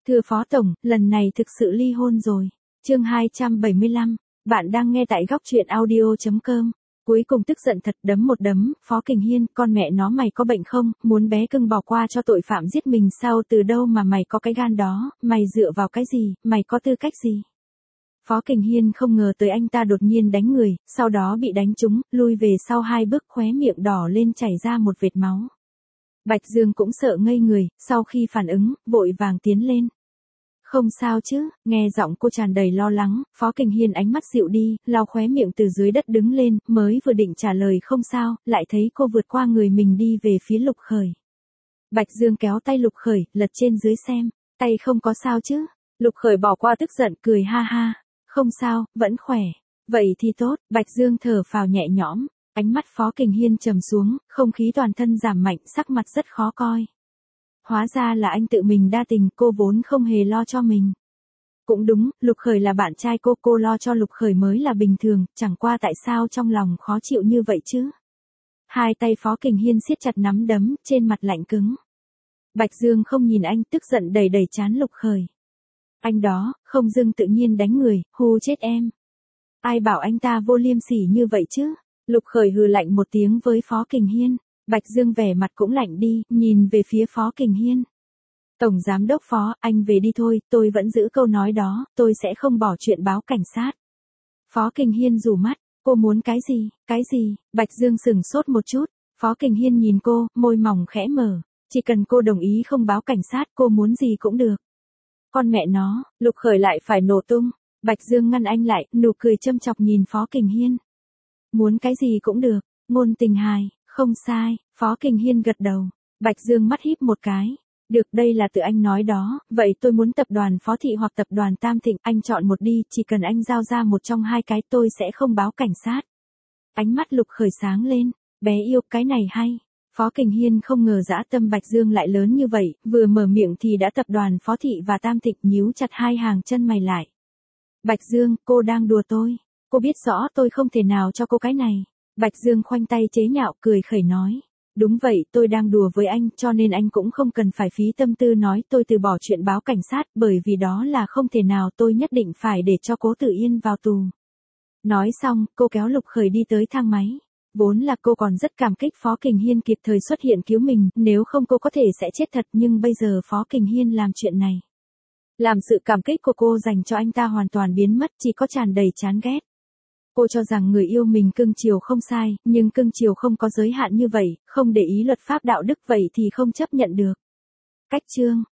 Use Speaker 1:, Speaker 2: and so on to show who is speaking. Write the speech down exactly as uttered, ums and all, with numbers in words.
Speaker 1: Thưa Phó Tổng, lần này thực sự ly hôn rồi. Chương hai trăm bảy mươi lăm, bạn đang nghe tại góc truyện audio chấm com. Cuối cùng tức giận thật đấm một đấm, Phó Kình Hiên, con mẹ nó mày có bệnh không, muốn bé cưng bỏ qua cho tội phạm giết mình sao, từ đâu mà mày có cái gan đó, mày dựa vào cái gì, mày có tư cách gì? Phó Kình Hiên không ngờ tới anh ta đột nhiên đánh người, sau đó bị đánh trúng, lui về sau hai bước khóe miệng đỏ lên chảy ra một vệt máu. Bạch Dương cũng sợ ngây người, sau khi phản ứng, vội vàng tiến lên. Không sao chứ, nghe giọng cô tràn đầy lo lắng, Phó Kình Hiên ánh mắt dịu đi, lau khóe miệng từ dưới đất đứng lên, mới vừa định trả lời không sao, lại thấy cô vượt qua người mình đi về phía Lục Khởi. Bạch Dương kéo tay Lục Khởi, lật trên dưới xem, tay không có sao chứ? Lục Khởi bỏ qua tức giận, cười ha ha, không sao, vẫn khỏe. Vậy thì tốt, Bạch Dương thở phào nhẹ nhõm, ánh mắt Phó Kình Hiên trầm xuống, không khí toàn thân giảm mạnh, sắc mặt rất khó coi. Hóa ra là anh tự mình đa tình, cô vốn không hề lo cho mình. Cũng đúng, Lục Khởi là bạn trai cô, cô lo cho Lục Khởi mới là bình thường, chẳng qua tại sao trong lòng khó chịu như vậy chứ? Hai tay Phó Kình Hiên siết chặt nắm đấm, trên mặt lạnh cứng. Bạch Dương không nhìn anh, tức giận đầy đầy trán Lục Khởi. Anh đó, không dưng tự nhiên đánh người, hù chết em. Ai bảo anh ta vô liêm sỉ như vậy chứ? Lục Khởi hừ lạnh một tiếng với Phó Kình Hiên. Bạch Dương vẻ mặt cũng lạnh đi, nhìn về phía Phó Kình Hiên. Tổng Giám đốc Phó, anh về đi thôi, tôi vẫn giữ câu nói đó, tôi sẽ không bỏ chuyện báo cảnh sát. Phó Kình Hiên rủ mắt, cô muốn cái gì, cái gì? Bạch Dương sừng sốt một chút, Phó Kình Hiên nhìn cô, môi mỏng khẽ mở, chỉ cần cô đồng ý không báo cảnh sát, cô muốn gì cũng được. Con mẹ nó, Lục Khởi lại phải nổ tung, Bạch Dương ngăn anh lại, nụ cười châm chọc nhìn Phó Kình Hiên. Muốn cái gì cũng được, ngôn tình hài. Không sai, Phó Kình Hiên gật đầu. Bạch Dương mắt híp một cái. Được, đây là tự anh nói đó, vậy tôi muốn tập đoàn Phó Thị hoặc tập đoàn Tam Thịnh, anh chọn một đi, chỉ cần anh giao ra một trong hai cái tôi sẽ không báo cảnh sát. Ánh mắt Lục Khởi sáng lên, bé yêu, cái này hay. Phó Kình Hiên không ngờ dã tâm Bạch Dương lại lớn như vậy, vừa mở miệng thì đã tập đoàn Phó Thị và Tam Thịnh, nhíu chặt hai hàng chân mày lại. Bạch Dương, cô đang đùa tôi, cô biết rõ tôi không thể nào cho cô cái này. Bạch Dương khoanh tay chế nhạo, cười khẩy nói. Đúng vậy, tôi đang đùa với anh, cho nên anh cũng không cần phải phí tâm tư nói tôi từ bỏ chuyện báo cảnh sát, bởi vì đó là không thể nào, tôi nhất định phải để cho Cố Tử Yên vào tù. Nói xong, cô kéo Lục Khởi đi tới thang máy. Vốn là cô còn rất cảm kích Phó Kình Hiên kịp thời xuất hiện cứu mình, nếu không cô có thể sẽ chết thật, nhưng bây giờ Phó Kình Hiên làm chuyện này. Làm sự cảm kích của cô dành cho anh ta hoàn toàn biến mất, chỉ có tràn đầy chán ghét. Cô cho rằng người yêu mình cưng chiều không sai, nhưng cưng chiều không có giới hạn như vậy, không để ý luật pháp đạo đức vậy thì không chấp nhận được. Cách chương